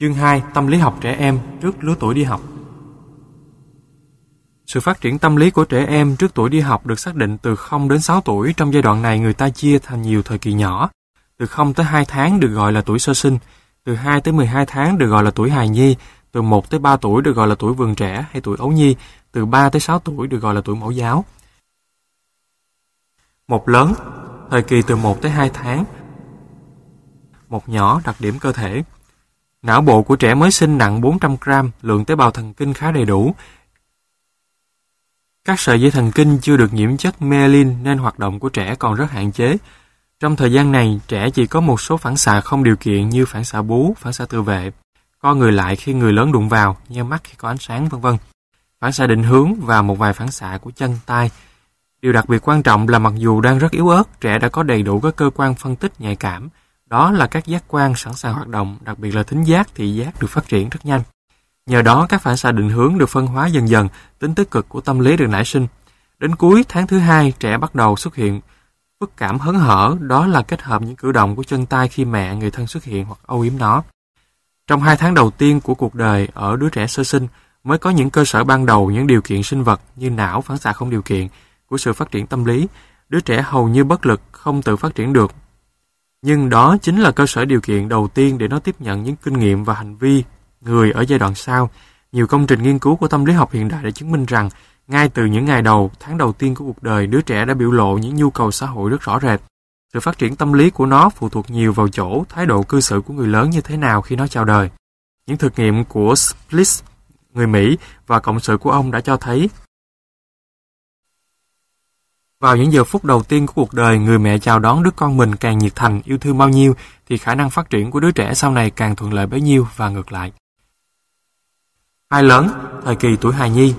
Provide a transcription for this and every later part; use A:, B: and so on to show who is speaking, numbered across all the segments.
A: Chương 2. Tâm lý học trẻ em trước lứa tuổi đi học. Sự phát triển tâm lý của trẻ em trước tuổi đi học được xác định từ 0 đến 6 tuổi. Trong giai đoạn này, người ta chia thành nhiều thời kỳ nhỏ. Từ 0 tới 2 tháng được gọi là tuổi sơ sinh, từ 2 tới 12 tháng được gọi là tuổi hài nhi, từ 1 tới 3 tuổi được gọi là tuổi vườn trẻ hay tuổi ấu nhi, từ 3 tới 6 tuổi được gọi là tuổi mẫu giáo. Một lớn, thời kỳ từ 1 tới 2 tháng. Một nhỏ, đặc điểm cơ thể. Não bộ của trẻ mới sinh nặng 400 gram, lượng tế bào thần kinh khá đầy đủ. Các sợi dây thần kinh chưa được nhiễm chất myelin nên hoạt động của trẻ còn rất hạn chế. Trong thời gian này, trẻ chỉ có một số phản xạ không điều kiện như phản xạ bú, phản xạ tự vệ, co người lại khi người lớn đụng vào, nheo mắt khi có ánh sáng, v.v. Phản xạ định hướng và một vài phản xạ của chân, tay. Điều đặc biệt quan trọng là mặc dù đang rất yếu ớt, trẻ đã có đầy đủ các cơ quan phân tích nhạy cảm. Đó là các giác quan sẵn sàng hoạt động, đặc biệt là thính giác, thị giác được phát triển rất nhanh. Nhờ đó, các phản xạ định hướng được phân hóa dần dần, tính tích cực của tâm lý được nảy sinh. Đến cuối tháng thứ 2, trẻ bắt đầu xuất hiện phức cảm hớn hở, đó là kết hợp những cử động của chân tay khi mẹ, người thân xuất hiện hoặc âu yếm nó. Trong 2 tháng đầu tiên của cuộc đời ở đứa trẻ sơ sinh mới có những cơ sở ban đầu, những điều kiện sinh vật như não, phản xạ không điều kiện của sự phát triển tâm lý. Đứa trẻ hầu như bất lực, không tự phát triển được. Nhưng đó chính là cơ sở điều kiện đầu tiên để nó tiếp nhận những kinh nghiệm và hành vi người ở giai đoạn sau. Nhiều công trình nghiên cứu của tâm lý học hiện đại đã chứng minh rằng ngay từ những ngày đầu, tháng đầu tiên của cuộc đời, đứa trẻ đã biểu lộ những nhu cầu xã hội rất rõ rệt. Sự phát triển tâm lý của nó phụ thuộc nhiều vào chỗ thái độ cư xử của người lớn như thế nào khi nó chào đời. Những thực nghiệm của Spliss, người Mỹ, và cộng sự của ông đã cho thấy vào những giờ phút đầu tiên của cuộc đời, người mẹ chào đón đứa con mình càng nhiệt thành, yêu thương bao nhiêu, thì khả năng phát triển của đứa trẻ sau này càng thuận lợi bấy nhiêu và ngược lại. 2 lớn, thời kỳ tuổi hài nhi.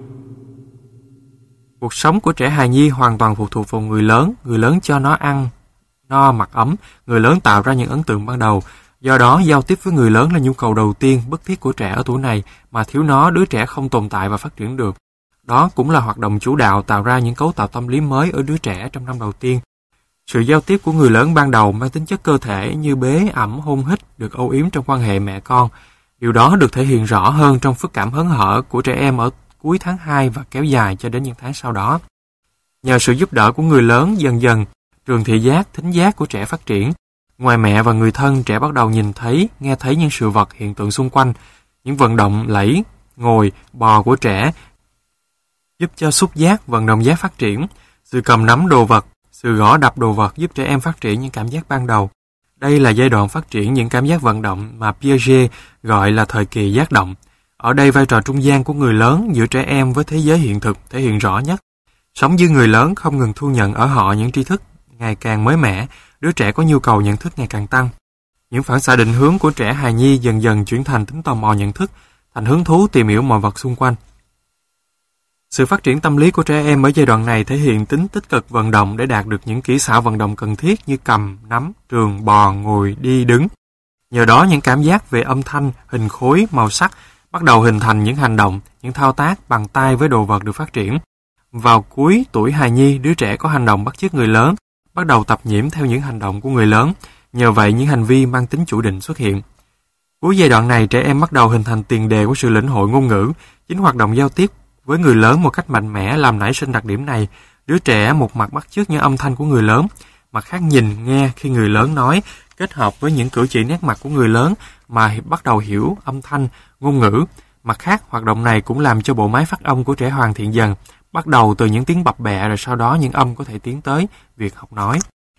A: Cuộc sống của trẻ hài nhi hoàn toàn phụ thuộc vào người lớn cho nó ăn, no, mặc ấm, người lớn tạo ra những ấn tượng ban đầu. Do đó, giao tiếp với người lớn là nhu cầu đầu tiên, bức thiết của trẻ ở tuổi này, mà thiếu nó, đứa trẻ không tồn tại và phát triển được. Đó cũng là hoạt động chủ đạo tạo ra những cấu tạo tâm lý mới ở đứa trẻ trong năm đầu tiên. Sự giao tiếp của người lớn ban đầu mang tính chất cơ thể như bế, ẵm, hôn hít, được âu yếm trong quan hệ mẹ con. Điều đó được thể hiện rõ hơn trong phức cảm hớn hở của trẻ em ở cuối tháng 2 và kéo dài cho đến những tháng sau đó. Nhờ sự giúp đỡ của người lớn, dần dần, trường thị giác, thính giác của trẻ phát triển. Ngoài mẹ và người thân, trẻ bắt đầu nhìn thấy, nghe thấy những sự vật, hiện tượng xung quanh. Những vận động lẫy, ngồi, bò của trẻ giúp cho xúc giác, vận động giác phát triển. Sự cầm nắm đồ vật, sự gõ đập đồ vật giúp trẻ em phát triển những cảm giác ban đầu. Đây là giai đoạn phát triển những cảm giác vận động mà Piaget gọi là thời kỳ giác động. Ở đây vai trò trung gian của người lớn giữa trẻ em với thế giới hiện thực thể hiện rõ nhất. Sống với người lớn không ngừng thu nhận ở họ những tri thức ngày càng mới mẻ, đứa trẻ có nhu cầu nhận thức ngày càng tăng. Những phản xạ định hướng của trẻ hài nhi dần dần chuyển thành tính tò mò nhận thức, thành hứng thú tìm hiểu mọi vật xung quanh. Sự phát triển tâm lý của trẻ em ở giai đoạn này thể hiện tính tích cực vận động để đạt được những kỹ xảo vận động cần thiết như cầm, nắm, trường, bò, ngồi, đi, đứng. Nhờ đó những cảm giác về âm thanh, hình khối, màu sắc bắt đầu hình thành những hành động, những thao tác bằng tay với đồ vật được phát triển. Vào cuối tuổi hài nhi, đứa trẻ có hành động bắt chước người lớn, bắt đầu tập nhiễm theo những hành động của người lớn. Nhờ vậy những hành vi mang tính chủ định xuất hiện. Cuối giai đoạn này, trẻ em bắt đầu hình thành tiền đề của sự lĩnh hội ngôn ngữ. Chính hoạt động giao tiếp với người lớn một cách mạnh mẽ làm nảy sinh đặc điểm này. Đứa trẻ một mặt bắt chước những âm thanh của người lớn, mặt khác nhìn, nghe khi người lớn nói, kết hợp với những cử chỉ nét mặt của người lớn mà bắt đầu hiểu âm thanh, ngôn ngữ. Mặt khác, hoạt động này cũng làm cho bộ máy phát âm của trẻ hoàn thiện dần, bắt đầu từ những tiếng bập bẹ rồi sau đó những âm có thể tiến tới việc học nói.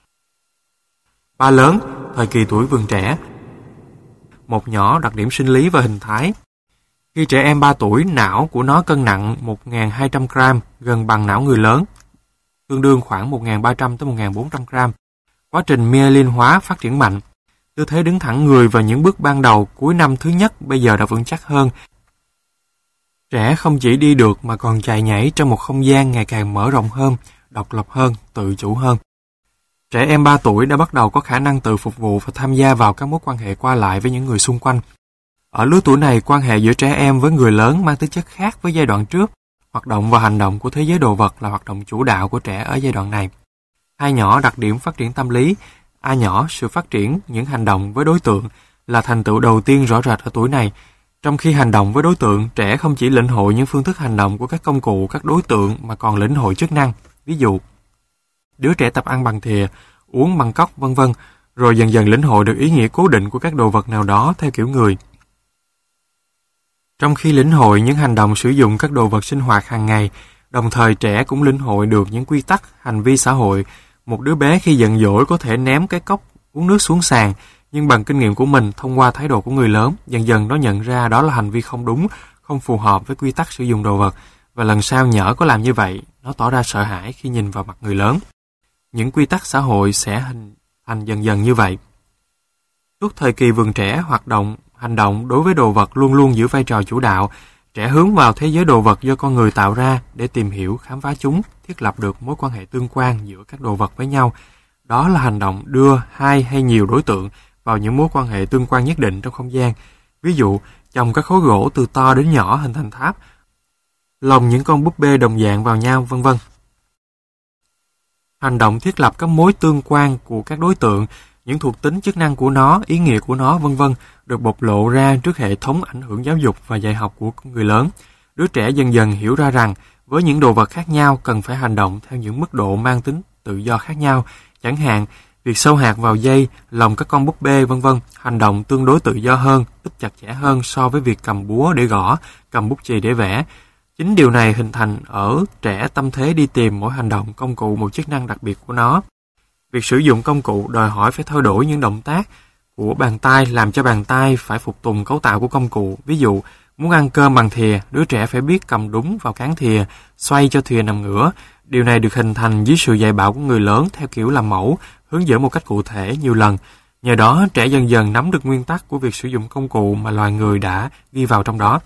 A: 3 lớn, thời kỳ tuổi vườn trẻ. Một nhỏ, đặc điểm sinh lý và hình thái. Khi trẻ em 3 tuổi, não của nó cân nặng 1.200 gram, gần bằng não người lớn, tương đương khoảng 1.300 tới 1.400 gram. Quá trình myelin hóa phát triển mạnh. Tư thế đứng thẳng người và những bước ban đầu cuối năm thứ nhất bây giờ đã vững chắc hơn. Trẻ không chỉ đi được mà còn chạy nhảy trong một không gian ngày càng mở rộng hơn, độc lập hơn, tự chủ hơn. Trẻ em 3 tuổi đã bắt đầu có khả năng tự phục vụ và tham gia vào các mối quan hệ qua lại với những người xung quanh. Ở lứa tuổi này, quan hệ giữa trẻ em với người lớn mang tính chất khác với giai đoạn trước. Hoạt động và hành động của thế giới đồ vật là hoạt động chủ đạo của trẻ ở giai đoạn này. A nhỏ, đặc điểm phát triển tâm lý. A nhỏ, sự phát triển những hành động với đối tượng. là thành tựu đầu tiên rõ rệt ở tuổi này. Trong khi hành động với đối tượng, trẻ không chỉ lĩnh hội những phương thức hành động của các công cụ, các đối tượng mà còn lĩnh hội chức năng. Ví dụ, đứa trẻ tập ăn bằng thìa, uống bằng cốc, vân vân, rồi dần dần lĩnh hội được ý nghĩa cố định của các đồ vật nào đó theo kiểu người. Trong khi lĩnh hội những hành động sử dụng các đồ vật sinh hoạt hàng ngày, đồng thời trẻ cũng lĩnh hội được những quy tắc hành vi xã hội. Một đứa bé khi giận dỗi có thể ném cái cốc uống nước xuống sàn, nhưng bằng kinh nghiệm của mình thông qua thái độ của người lớn, dần dần nó nhận ra đó là hành vi không đúng, không phù hợp với quy tắc sử dụng đồ vật, và lần sau nhỡ có làm như vậy, nó tỏ ra sợ hãi khi nhìn vào mặt người lớn. Những quy tắc xã hội sẽ hình thành dần dần như vậy. Suốt thời kỳ vườn trẻ, hành động đối với đồ vật luôn luôn giữ vai trò chủ đạo. Trẻ hướng vào thế giới đồ vật do con người tạo ra để tìm hiểu, khám phá chúng, thiết lập được mối quan hệ tương quan giữa các đồ vật với nhau. Đó là hành động đưa hai hay nhiều đối tượng vào những mối quan hệ tương quan nhất định trong không gian. Ví dụ, chồng các khối gỗ từ to đến nhỏ hình thành tháp, lồng những con búp bê đồng dạng vào nhau, vân vân. Hành động thiết lập các mối tương quan của các đối tượng, những thuộc tính chức năng của nó, ý nghĩa của nó, vân vân, được bộc lộ ra trước hệ thống ảnh hưởng giáo dục và dạy học của người lớn. Đứa trẻ dần dần hiểu ra rằng với những đồ vật khác nhau cần phải hành động theo những mức độ mang tính tự do khác nhau. Chẳng hạn, việc sâu hạt vào dây, lồng các con búp bê, vân vân, hành động tương đối tự do hơn, ít chặt chẽ hơn so với việc cầm búa để gõ, cầm bút chì để vẽ. Chính điều này hình thành ở trẻ tâm thế đi tìm mỗi hành động công cụ một chức năng đặc biệt của nó. Việc sử dụng công cụ đòi hỏi phải thay đổi những động tác của bàn tay làm cho bàn tay phải phục tùng cấu tạo của công cụ. Ví dụ, muốn ăn cơm bằng thìa, đứa trẻ phải biết cầm đúng vào cán thìa, xoay cho thìa nằm ngửa. Điều này được hình thành dưới sự dạy bảo của người lớn theo kiểu làm mẫu, hướng dẫn một cách cụ thể nhiều lần. Nhờ đó, trẻ dần dần nắm được nguyên tắc của việc sử dụng công cụ mà loài người đã ghi vào trong đó.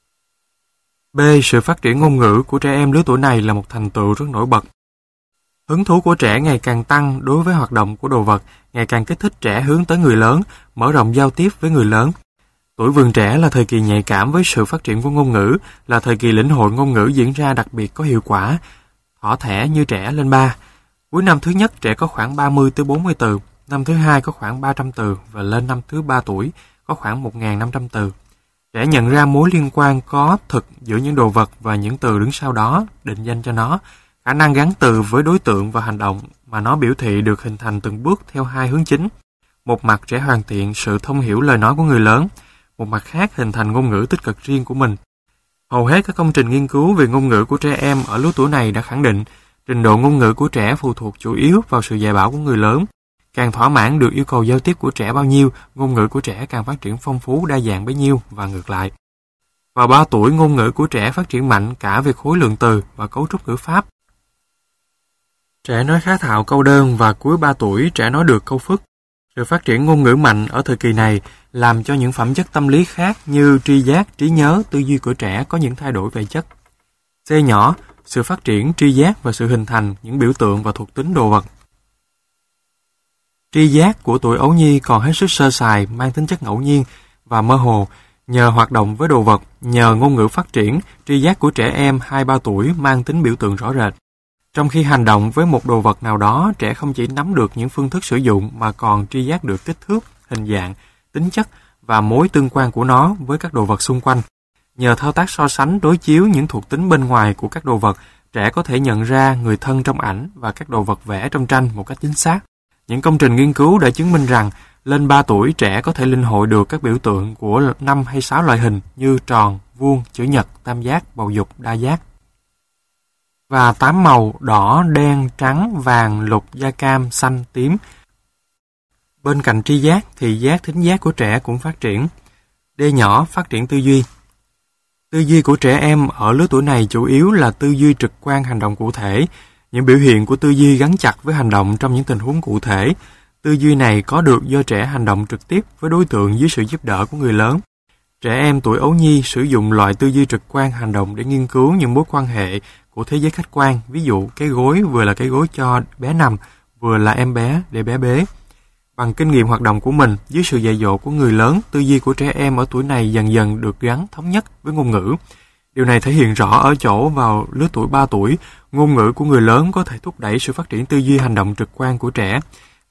A: B. Sự phát triển ngôn ngữ của trẻ em lứa tuổi này là một thành tựu rất nổi bật. Hứng thú của trẻ ngày càng tăng đối với hoạt động của đồ vật, ngày càng kích thích trẻ hướng tới người lớn, mở rộng giao tiếp với người lớn. Tuổi vườn trẻ là thời kỳ nhạy cảm với sự phát triển của ngôn ngữ, là thời kỳ lĩnh hội ngôn ngữ diễn ra đặc biệt có hiệu quả, thỏ thẻ như trẻ lên 3. Cuối năm thứ nhất trẻ có khoảng 30 tới 40 từ, năm thứ hai có khoảng 300 từ và lên năm thứ 3 tuổi có khoảng 1.500 từ. Trẻ nhận ra mối liên quan có thực giữa những đồ vật và những từ đứng sau đó, định danh cho nó. Khả năng gắn từ với đối tượng và hành động mà nó biểu thị được hình thành từng bước theo hai hướng chính. Một mặt trẻ hoàn thiện sự thông hiểu lời nói của người lớn, một mặt khác hình thành ngôn ngữ tích cực riêng của mình. Hầu hết các công trình nghiên cứu về ngôn ngữ của trẻ em ở lứa tuổi này đã khẳng định trình độ ngôn ngữ của trẻ phụ thuộc chủ yếu vào sự dạy bảo của người lớn. Càng thỏa mãn được yêu cầu giao tiếp của trẻ bao nhiêu, ngôn ngữ của trẻ càng phát triển phong phú đa dạng bấy nhiêu và ngược lại. Vào 3 tuổi, ngôn ngữ của trẻ phát triển mạnh cả về khối lượng từ và cấu trúc ngữ pháp. Trẻ nói khá thạo câu đơn và cuối 3 tuổi trẻ nói được câu phức. Sự phát triển ngôn ngữ mạnh ở thời kỳ này làm cho những phẩm chất tâm lý khác như tri giác, trí nhớ, tư duy của trẻ có những thay đổi về chất. C nhỏ, sự phát triển tri giác và sự hình thành những biểu tượng và thuộc tính đồ vật. Tri giác của tuổi ấu nhi còn hết sức sơ sài, mang tính chất ngẫu nhiên và mơ hồ. Nhờ hoạt động với đồ vật, nhờ ngôn ngữ phát triển, tri giác của trẻ em 2-3 tuổi mang tính biểu tượng rõ rệt. Trong khi hành động với một đồ vật nào đó, trẻ không chỉ nắm được những phương thức sử dụng mà còn tri giác được kích thước, hình dạng, tính chất và mối tương quan của nó với các đồ vật xung quanh. Nhờ thao tác so sánh đối chiếu những thuộc tính bên ngoài của các đồ vật, trẻ có thể nhận ra người thân trong ảnh và các đồ vật vẽ trong tranh một cách chính xác. Những công trình nghiên cứu đã chứng minh rằng lên 3 tuổi trẻ có thể linh hội được các biểu tượng của 5 hay 6 loại hình như tròn, vuông, chữ nhật, tam giác, bầu dục, đa giác. Và 8 màu đỏ, đen, trắng, vàng, lục, da cam, xanh, tím. Bên cạnh tri giác, thị giác, thính giác của trẻ cũng phát triển. D nhỏ, phát triển tư duy. Tư duy của trẻ em ở lứa tuổi này chủ yếu là tư duy trực quan hành động cụ thể. Những biểu hiện của tư duy gắn chặt với hành động trong những tình huống cụ thể. Tư duy này có được do trẻ hành động trực tiếp với đối tượng dưới sự giúp đỡ của người lớn. Trẻ em tuổi ấu nhi sử dụng loại tư duy trực quan hành động để nghiên cứu những mối quan hệ của thế giới khách quan. Ví dụ, cái gối vừa là cái gối cho bé nằm, vừa là em bé để bé bế. Bằng kinh nghiệm hoạt động của mình, dưới sự dạy dỗ của người lớn, tư duy của trẻ em ở tuổi này dần dần được gắn thống nhất với ngôn ngữ. Điều này thể hiện rõ ở chỗ vào lứa tuổi 3 tuổi, ngôn ngữ của người lớn có thể thúc đẩy sự phát triển tư duy hành động trực quan của trẻ.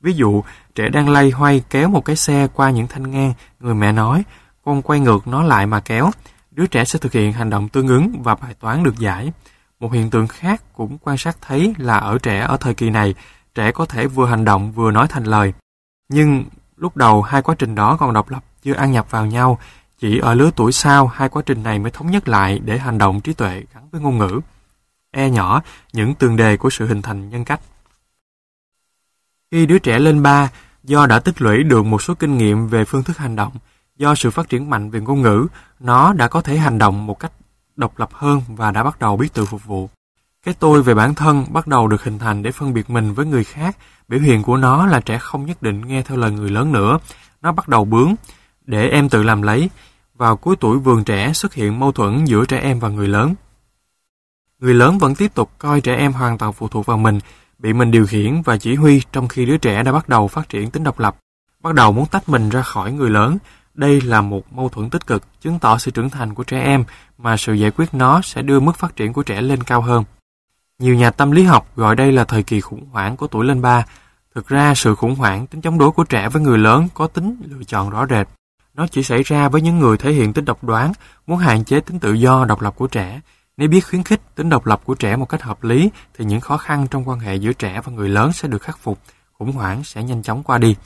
A: Ví dụ, trẻ đang loay hoay kéo một cái xe qua những thanh ngang, người mẹ nói, con quay ngược nó lại mà kéo. Đứa trẻ sẽ thực hiện hành động tương ứng và bài toán được giải. Một hiện tượng khác cũng quan sát thấy là ở trẻ ở thời kỳ này, trẻ có thể vừa hành động vừa nói thành lời. Nhưng lúc đầu hai quá trình đó còn độc lập, chưa ăn nhập vào nhau. Chỉ ở lứa tuổi sau, hai quá trình này mới thống nhất lại để hành động trí tuệ gắn với ngôn ngữ. E nhỏ, những tường đề của sự hình thành nhân cách. Khi đứa trẻ lên 3, do đã tích lũy được một số kinh nghiệm về phương thức hành động, do sự phát triển mạnh về ngôn ngữ, nó đã có thể hành động một cách độc lập hơn và đã bắt đầu biết tự phục vụ. Cái tôi về bản thân bắt đầu được hình thành để phân biệt mình với người khác. Biểu hiện của nó là trẻ không nhất định nghe theo lời người lớn nữa. Nó bắt đầu bướng, để em tự làm lấy. Vào cuối tuổi vườn trẻ xuất hiện mâu thuẫn giữa trẻ em và người lớn. Người lớn vẫn tiếp tục coi trẻ em hoàn toàn phụ thuộc vào mình, bị mình điều khiển và chỉ huy, trong khi đứa trẻ đã bắt đầu phát triển tính độc lập, bắt đầu muốn tách mình ra khỏi người lớn. Đây là một mâu thuẫn tích cực, chứng tỏ sự trưởng thành của trẻ em, mà sự giải quyết nó sẽ đưa mức phát triển của trẻ lên cao hơn. Nhiều nhà tâm lý học gọi đây là thời kỳ khủng hoảng của tuổi lên 3. Thực ra, sự khủng hoảng, tính chống đối của trẻ với người lớn có tính lựa chọn rõ rệt. Nó chỉ xảy ra với những người thể hiện tính độc đoán, muốn hạn chế tính tự do, độc lập của trẻ. Nếu biết khuyến khích tính độc lập của trẻ một cách hợp lý, thì những khó khăn trong quan hệ giữa trẻ và người lớn sẽ được khắc phục, khủng hoảng sẽ nhanh chóng qua đi.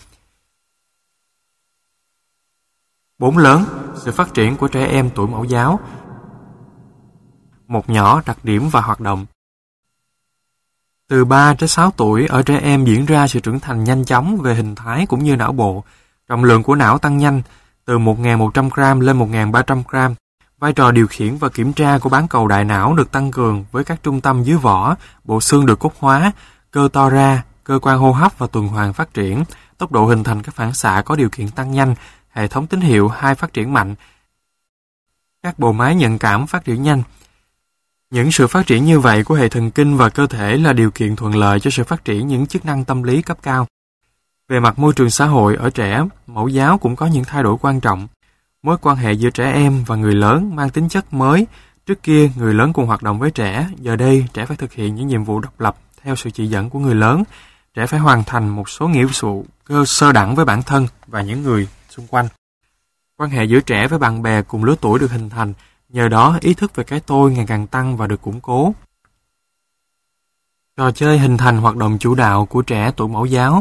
A: 4 lớn, sự phát triển của trẻ em tuổi mẫu giáo. 1 nhỏ, đặc điểm và hoạt động. Từ 3 đến 6 tuổi, ở trẻ em diễn ra sự trưởng thành nhanh chóng về hình thái cũng như não bộ. Trọng lượng của não tăng nhanh, từ 1.100 gram lên 1.300 gram. Vai trò điều khiển và kiểm tra của bán cầu đại não được tăng cường với các trung tâm dưới vỏ, bộ xương được cốt hóa, cơ to ra, cơ quan hô hấp và tuần hoàn phát triển, tốc độ hình thành các phản xạ có điều kiện tăng nhanh, hệ thống tín hiệu 2 phát triển mạnh, các bộ máy nhận cảm phát triển nhanh. Những sự phát triển như vậy của hệ thần kinh và cơ thể là điều kiện thuận lợi cho sự phát triển những chức năng tâm lý cấp cao. Về mặt môi trường xã hội ở trẻ, mẫu giáo cũng có những thay đổi quan trọng. Mối quan hệ giữa trẻ em và người lớn mang tính chất mới. Trước kia, người lớn cùng hoạt động với trẻ, giờ đây trẻ phải thực hiện những nhiệm vụ độc lập theo sự chỉ dẫn của người lớn. Trẻ phải hoàn thành một số nghĩa vụ sơ đẳng với bản thân và những người xung quanh. Quan hệ giữa trẻ với bạn bè cùng lứa tuổi được hình thành, nhờ đó ý thức về cái tôi ngày càng tăng và được củng cố. Trò chơi hình thành hoạt động chủ đạo của trẻ tuổi mẫu giáo.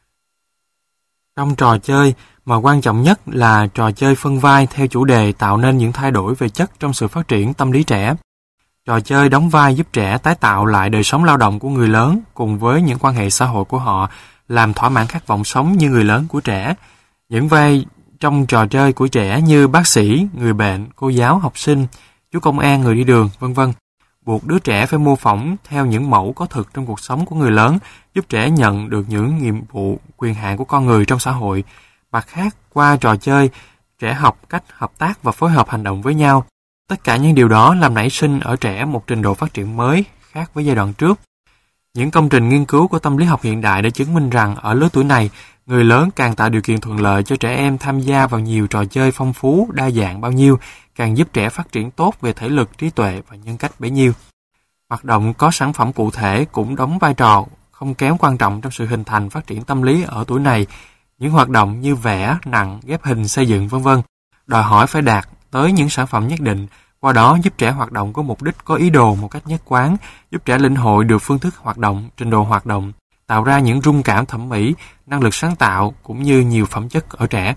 A: Trong trò chơi, mà quan trọng nhất là trò chơi phân vai theo chủ đề tạo nên những thay đổi về chất trong sự phát triển tâm lý trẻ. Trò chơi đóng vai giúp trẻ tái tạo lại đời sống lao động của người lớn cùng với những quan hệ xã hội của họ, làm thỏa mãn khát vọng sống như người lớn của trẻ. Những vai trong trò chơi của trẻ như bác sĩ, người bệnh, cô giáo, học sinh, chú công an, người đi đường, v.v. buộc đứa trẻ phải mô phỏng theo những mẫu có thực trong cuộc sống của người lớn, giúp trẻ nhận được những nhiệm vụ, quyền hạn của con người trong xã hội. Mặt khác, qua trò chơi, trẻ học cách hợp tác và phối hợp hành động với nhau. Tất cả những điều đó làm nảy sinh ở trẻ một trình độ phát triển mới, khác với giai đoạn trước. Những công trình nghiên cứu của tâm lý học hiện đại đã chứng minh rằng ở lứa tuổi này, người lớn càng tạo điều kiện thuận lợi cho trẻ em tham gia vào nhiều trò chơi phong phú, đa dạng bao nhiêu, càng giúp trẻ phát triển tốt về thể lực, trí tuệ và nhân cách bấy nhiêu. Hoạt động có sản phẩm cụ thể cũng đóng vai trò không kém quan trọng trong sự hình thành phát triển tâm lý ở tuổi này. Những hoạt động như vẽ, nặng, ghép hình, xây dựng v.v. đòi hỏi phải đạt tới những sản phẩm nhất định, qua đó giúp trẻ hoạt động có mục đích, có ý đồ một cách nhất quán, giúp trẻ lĩnh hội được phương thức hoạt động, trình độ hoạt động, tạo ra những rung cảm thẩm mỹ, năng lực sáng tạo cũng như nhiều phẩm chất ở trẻ.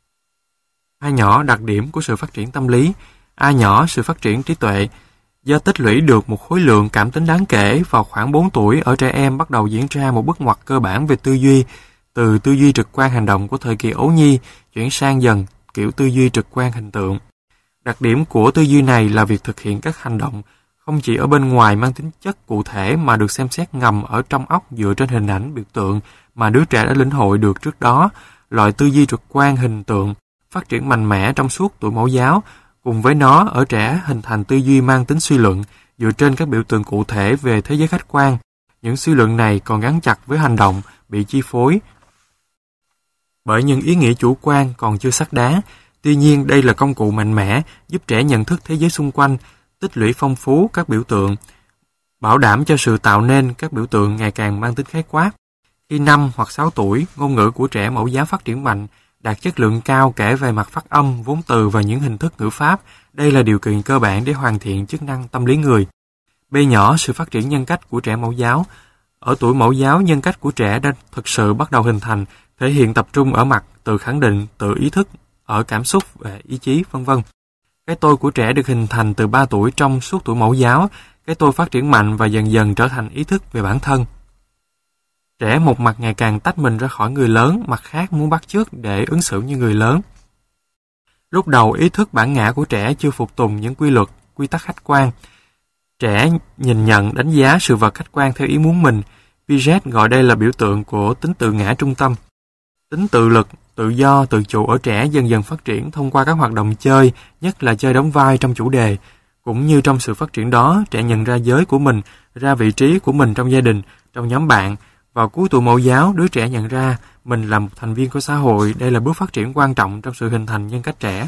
A: A nhỏ, đặc điểm của sự phát triển tâm lý. A nhỏ, sự phát triển trí tuệ. Do tích lũy được một khối lượng cảm tính đáng kể, vào khoảng 4 tuổi ở trẻ em bắt đầu diễn ra một bước ngoặt cơ bản về tư duy, từ tư duy trực quan hành động của thời kỳ ấu nhi chuyển sang dần kiểu tư duy trực quan hình tượng. Đặc điểm của tư duy này là việc thực hiện các hành động không chỉ ở bên ngoài mang tính chất cụ thể mà được xem xét ngầm ở trong óc dựa trên hình ảnh biểu tượng mà đứa trẻ đã lĩnh hội được trước đó. Loại tư duy trực quan hình tượng phát triển mạnh mẽ trong suốt tuổi mẫu giáo. Cùng với nó, ở trẻ hình thành tư duy mang tính suy luận dựa trên các biểu tượng cụ thể về thế giới khách quan. Những suy luận này còn gắn chặt với hành động, bị chi phối bởi những ý nghĩa chủ quan còn chưa xác đá. Tuy nhiên, đây là công cụ mạnh mẽ giúp trẻ nhận thức thế giới xung quanh, tích lũy phong phú các biểu tượng, bảo đảm cho sự tạo nên các biểu tượng ngày càng mang tính khái quát. Khi 5 hoặc 6 tuổi, ngôn ngữ của trẻ mẫu giáo phát triển mạnh, đạt chất lượng cao kể về mặt phát âm, vốn từ và những hình thức ngữ pháp. Đây là điều kiện cơ bản để hoàn thiện chức năng tâm lý người. B nhỏ, sự phát triển nhân cách của trẻ mẫu giáo. Ở tuổi mẫu giáo, nhân cách của trẻ đã thực sự bắt đầu hình thành, thể hiện tập trung ở mặt tự khẳng định, tự ý thức, ở cảm xúc và ý chí, v.v. Cái tôi của trẻ được hình thành từ 3 tuổi trong suốt tuổi mẫu giáo. Cái tôi phát triển mạnh và dần dần trở thành ý thức về bản thân. Trẻ một mặt ngày càng tách mình ra khỏi người lớn, mặt khác muốn bắt chước để ứng xử như người lớn. Lúc đầu, ý thức bản ngã của trẻ chưa phục tùng những quy luật, quy tắc khách quan. Trẻ nhìn nhận, đánh giá sự vật khách quan theo ý muốn mình. Piaget gọi đây là biểu tượng của tính tự ngã trung tâm. Tính tự lực, tự do, tự chủ ở trẻ dần dần phát triển thông qua các hoạt động chơi, nhất là chơi đóng vai trong chủ đề. Cũng như trong sự phát triển đó, trẻ nhận ra giới của mình, ra vị trí của mình trong gia đình, trong nhóm bạn. Vào cuối tuổi mẫu giáo, đứa trẻ nhận ra mình là một thành viên của xã hội. Đây là bước phát triển quan trọng trong sự hình thành nhân cách trẻ.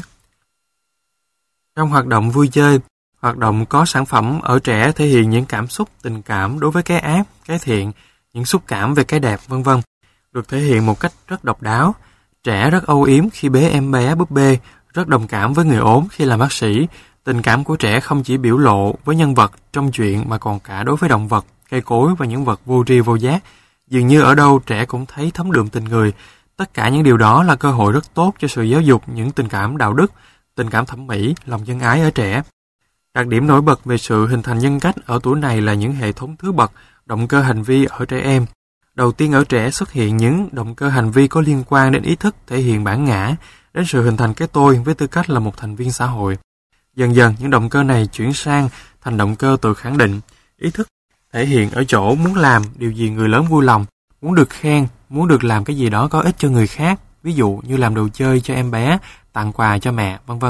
A: Trong hoạt động vui chơi, hoạt động có sản phẩm ở trẻ thể hiện những cảm xúc, tình cảm đối với cái ác, cái thiện, những xúc cảm về cái đẹp, v.v. được thể hiện một cách rất độc đáo. Trẻ rất âu yếm khi bế em bé búp bê, rất đồng cảm với người ốm khi làm bác sĩ. Tình cảm của trẻ không chỉ biểu lộ với nhân vật trong chuyện mà còn cả đối với động vật, cây cối và những vật vô tri vô giác. Dường như ở đâu trẻ cũng thấy thấm đượm tình người. Tất cả những điều đó là cơ hội rất tốt cho sự giáo dục những tình cảm đạo đức, tình cảm thẩm mỹ, lòng nhân ái ở trẻ. Đặc điểm nổi bật về sự hình thành nhân cách ở tuổi này là những hệ thống thứ bậc, động cơ hành vi ở trẻ em. Đầu tiên ở trẻ xuất hiện những động cơ hành vi có liên quan đến ý thức, thể hiện bản ngã, đến sự hình thành cái tôi với tư cách là một thành viên xã hội. Dần dần, những động cơ này chuyển sang thành động cơ tự khẳng định, ý thức, thể hiện ở chỗ muốn làm điều gì người lớn vui lòng, muốn được khen, muốn được làm cái gì đó có ích cho người khác, ví dụ như làm đồ chơi cho em bé, tặng quà cho mẹ, v.v.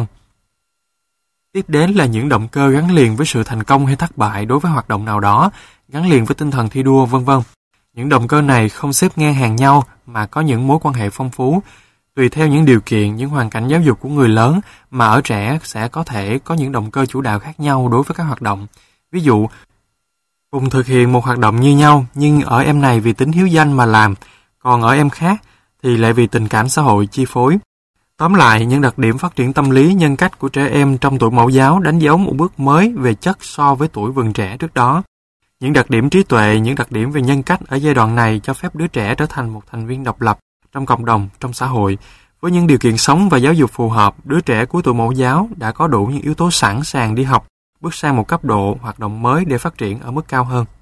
A: Tiếp đến là những động cơ gắn liền với sự thành công hay thất bại đối với hoạt động nào đó, gắn liền với tinh thần thi đua, v.v. Những động cơ này không xếp ngang hàng nhau mà có những mối quan hệ phong phú. Tùy theo những điều kiện, những hoàn cảnh giáo dục của người lớn mà ở trẻ sẽ có thể có những động cơ chủ đạo khác nhau đối với các hoạt động. Ví dụ, cùng thực hiện một hoạt động như nhau nhưng ở em này vì tính hiếu danh mà làm, còn ở em khác thì lại vì tình cảm xã hội chi phối. Tóm lại, những đặc điểm phát triển tâm lý, nhân cách của trẻ em trong tuổi mẫu giáo đánh dấu một bước mới về chất so với tuổi vườn trẻ trước đó. Những đặc điểm trí tuệ, những đặc điểm về nhân cách ở giai đoạn này cho phép đứa trẻ trở thành một thành viên độc lập trong cộng đồng, trong xã hội. Với những điều kiện sống và giáo dục phù hợp, đứa trẻ cuối tuổi mẫu giáo đã có đủ những yếu tố sẵn sàng đi học, bước sang một cấp độ hoạt động mới để phát triển ở mức cao hơn.